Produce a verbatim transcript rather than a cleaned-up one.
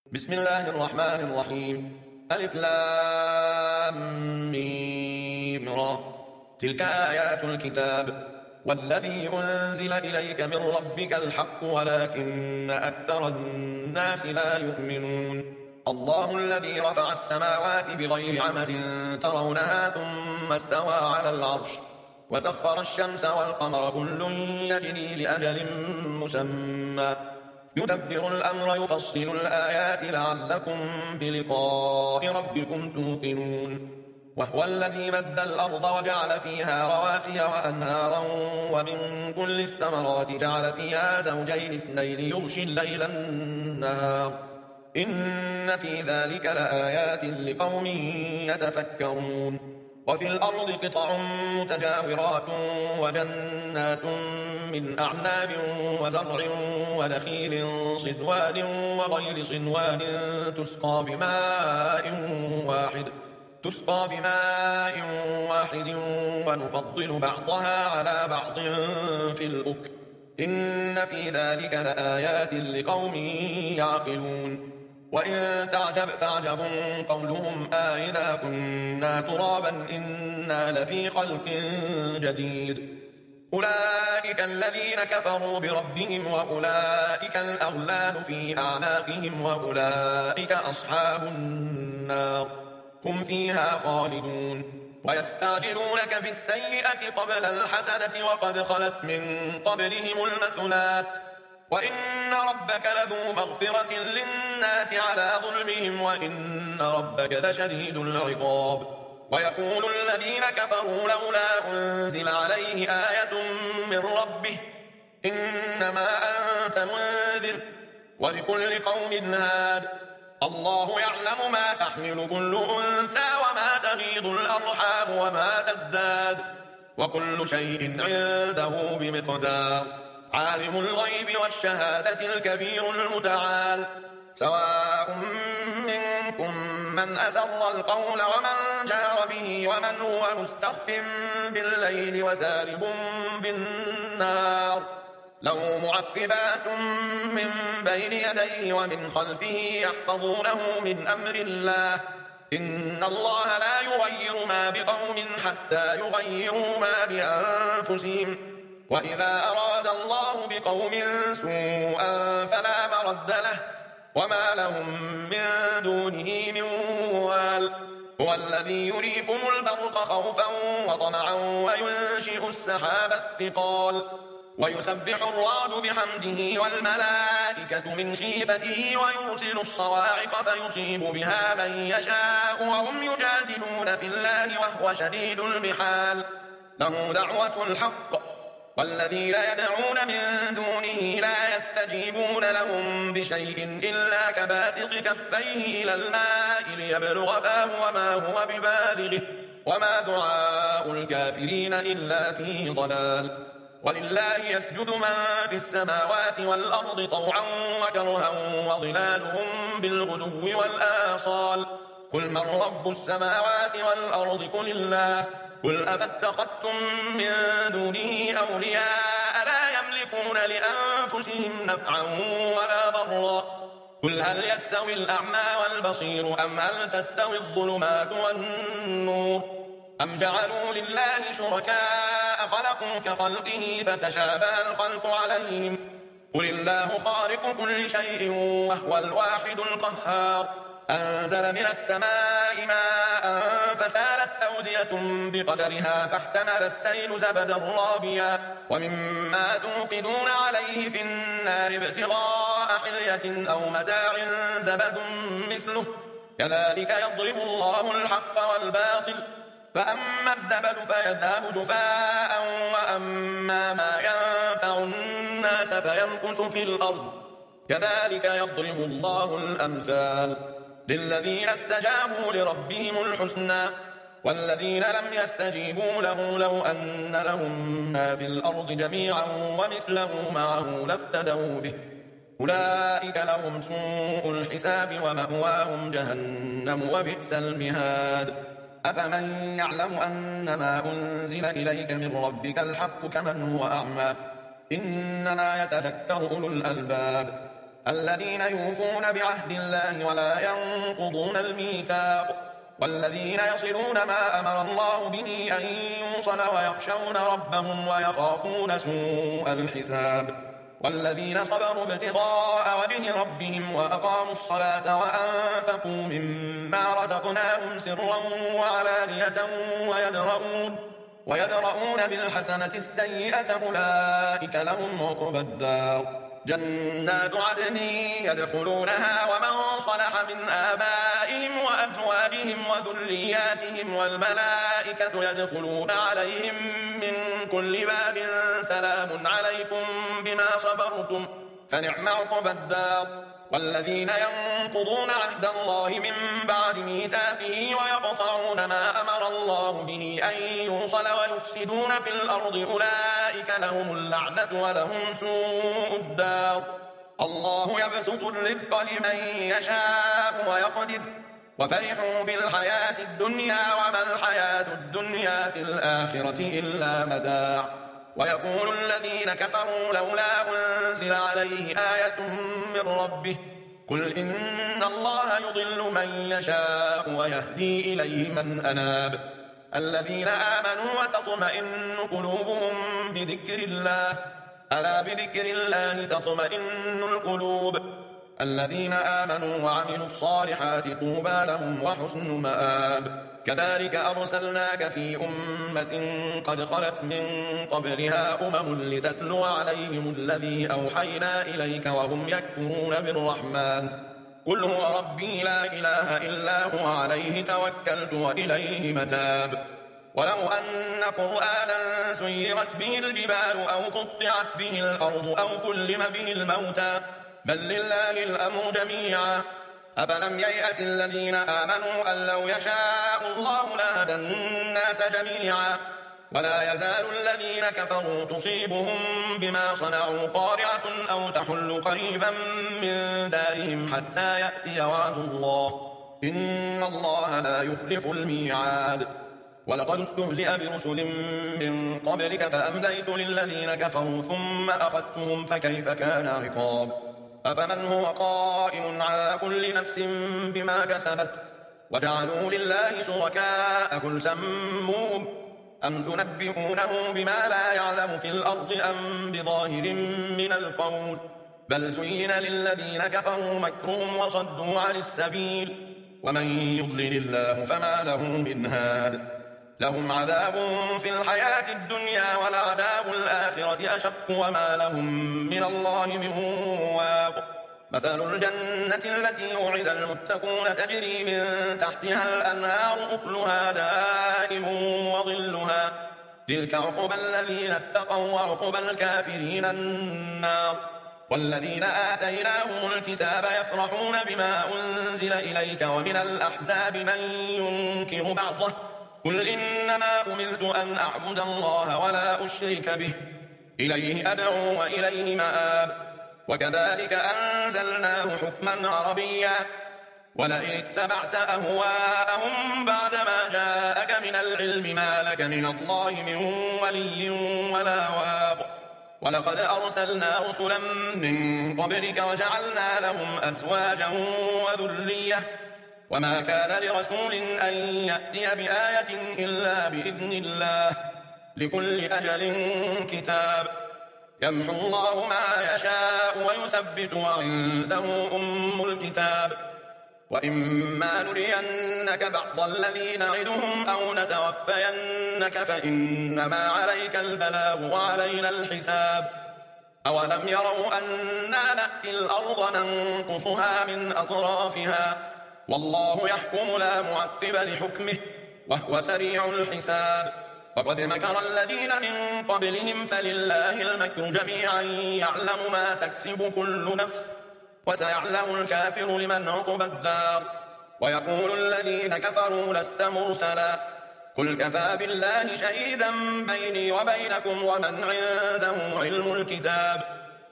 بسم الله الرحمن الرحيم. ألف لام ميم را. تلك آيات الكتاب والذي أنزل إليك من ربك الحق ولكن أكثر الناس لا يؤمنون. الله الذي رفع السماوات بغير عمد ترونها ثم استوى على العرش وسخر الشمس والقمر كل يجري لأجل مسمى يدبر الأمر يفصل الآيات لعلكم بلقاء ربكم توقنون. وهو الذي مد الأرض وجعل فيها رواسي وأنهارا ومن كل الثمرات جعل فيها زوجين اثنين يغشي الليل النهار إن في ذلك لآيات لقوم يتفكرون. وفي الأرض قطع متجاورات وجنات من أعناب وزرع ونخيل صنوان وغير صنوان تسقى بماء واحد تسقى بماء واحد ونفضل بعضها على بعض في الأكل إن في ذلك لآيات لقوم يعقلون. وإن تعجب فعجب قولهم أإذا كنا ترابا إنا لفي خلق جديد أولئك الذين كفروا بربهم وأولئك الأغلال في أعناقهم وأولئك أصحاب النار هم فيها خالدون. ويستعجلونك بالسيئة قبل الحسنة وقد خلت من قبلهم المثلات وإن ربك لذو مغفرة للناس على ظلمهم وإن ربك لشديد العقاب. ويقول الذين كفروا لولا أنزل عليه آية من ربه إنما أنت منذر ولكل قوم هاد الله يعلم ما تحمل كل أنثى وما تغيض الأرحام وما تزداد وكل شيء عنده بمقدار. عالم الغيب والشهادة الكبير المتعال سواء منكم من أسر القول ومن جهر به ومن هو مستخف بالليل وسارب بالنار له معقبات من بين يديه ومن خلفه يحفظونه من أمر الله إن الله لا يغير ما بقوم حتى يغيروا ما بأنفسهم وإذا أراد الله بقوم سوءا فلا مرد له وما لهم من دونه من وال. هو الذي يريكم البرق خوفا وطمعا وينشئ السحاب الثقال ويسبح الرعد بحمده والملائكة من خيفته ويرسل الصواعق فيصيب بها من يشاء وهم يجادلون في الله وهو شديد المحال. له دعوة الحق والذين يدعون من دونه لا يستجيبون لهم بشيء إلا كباسط كفيه إلى الماء ليبلغ فاه وما هو ببالغه وما دعاء الكافرين إلا في ضلال. ولله يسجد من في السماوات والأرض طوعا وكرها وظلالهم بالغدو والآصال قل من رب السماوات والأرض قل الله قل أفاتخذتم من دونه أولياء لا يملكون لأنفسهم نفعا ولا ضرا قل هل يستوي الأعمى والبصير أم هل تستوي الظلمات والنور أم جعلوا لله شركاء خلقوا كخلقه فتشابه الخلق عليهم قل الله خالق كل شيء وهو الواحد القهار أنزل من السماء ماء فسالت أودية بقدرها فاحتمل السيل زبدا رابيا ومما توقدون عليه في النار ابتغاء حلية أو متاع زبد مثله كذلك يضرب الله الحق والباطل فأما الزبد فيذهب جفاء وأما ما ينفع الناس فيمكث في الأرض كذلك يضرب الله الأمثال للذين استجابوا لربهم الحسنى والذين لم يستجيبوا له لو أن لهم ما في الأرض جميعا ومثله معه لافتدوا به أولئك لهم سوء الحساب ومأواهم جهنم وبئس المهاد. أفمن يعلم أن ما أنزل إليك من ربك الحق كمن هو أعمى إنما يتذكر أولو الألباب الذين يوفون بعهد الله ولا ينقضون الميثاق والذين يصلون ما أمر الله به أن يوصل ويخشون ربهم ويخافون سوء الحساب والذين صبروا ابتغاء وجه ربهم وأقاموا الصلاة وأنفقوا مما رزقناهم سرا وعلانية ويدرؤون, ويدرؤون بالحسنة السيئة أولئك لهم عقبى الدار جنات عدن يدخلونها ومن صلح من آبائهم وأزواجهم وذرياتهم والملائكة يدخلون عليهم من كل باب سلام عليكم بما صبرتم فنعم عقبى الدار والذين ينقضون عهد الله من بعد ميثاقه ويقطعون ما أمر الله به أن يوصل ويفسدون في الأرض أولئك لهم اللعنة ولهم سوء الدار الله يبسط الرزق لمن يشاء ويقدر وفرحوا بالحياة الدنيا وما الحياة الدنيا في الآخرة إلا متاع ويقول الذين كفروا لولا أنزل عليه آية من ربه قل إن الله يضل من يشاء ويهدي إليه من أناب الذين آمنوا وتطمئن قلوبهم بذكر الله ألا بذكر الله تطمئن القلوب الذين آمنوا وعملوا الصالحات طوبى لهم وحسن مآب كذلك أرسلناك في أمة قد خلت من قبلها أمم لتتلو عليهم الذي أوحينا إليك وهم يكفرون بالرحمن قل هو ربي لا إله إلا هو عليه توكلت وإليه متاب ولو أن قرآنا سيرت به الجبال أو قطعت به الأرض أو كلم به الموتى بل لله الأمر جميعا أفلم ييأس الذين آمنوا أن لو يشاء الله لهدى الناس جميعا ولا يزال الذين كفروا تصيبهم بما صنعوا قارعة أو تحل قريبا من دارهم حتى يأتي وعد الله إن الله لا يخلف الميعاد ولقد استهزئ برسل من قبلك فأمليت للذين كفروا ثم أخذتهم فكيف كان عقاب أفمن هو قائم على كل نفس بما كسبت وجعلوا لله شركاء قل سموهم أم تنبئونه بما لا يعلم في الأرض أم بظاهر من القول بل زين للذين كفروا مكرهم وصدوا عن السبيل ومن يضلل الله فما له من هاد لهم عذاب في الحياة الدنيا ولعذاب الآخرة أشق وما لهم من الله من واق مثل الجنة التي وعد المتقون تجري من تحتها الأنهار أكلها دائم وظلها تلك عقبى الذين اتقوا وعقبى الكافرين النار والذين آتيناهم الكتاب يفرحون بما أنزل إليك ومن الأحزاب من ينكر بعضه قل إنما أمرت أن أعبد الله ولا أشرك به إليه أدعو وإليه مآب وكذلك أنزلناه حكما عربيا ولئن اتبعت أهواءهم بعدما جاءك من العلم ما لك من الله من ولي ولا واق ولقد أرسلنا رسلا من قبلك وجعلنا لهم أزواجا وذرية وما كان لرسول أن يأتي بآية إلا بإذن الله لكل أجل كتاب يمحو الله ما يشاء ويثبت وعنده أم الكتاب وإما نرينك بعض الذي نعدهم أو نتوفينك فإنما عليك البلاغ وعلينا الحساب أولم يروا أنا نأتي الأرض ننقصها من أطرافها والله يحكم لا معقب لحكمه وهو سريع الحساب وقد مكر الذين من قبلهم فلله المكر جميعا يعلم ما تكسب كل نفس وسيعلم الكافر لمن عقبى الدار ويقول الذين كفروا لست مرسلا قل كفى بالله شهيدا بيني وبينكم ومن عنده علم الكتاب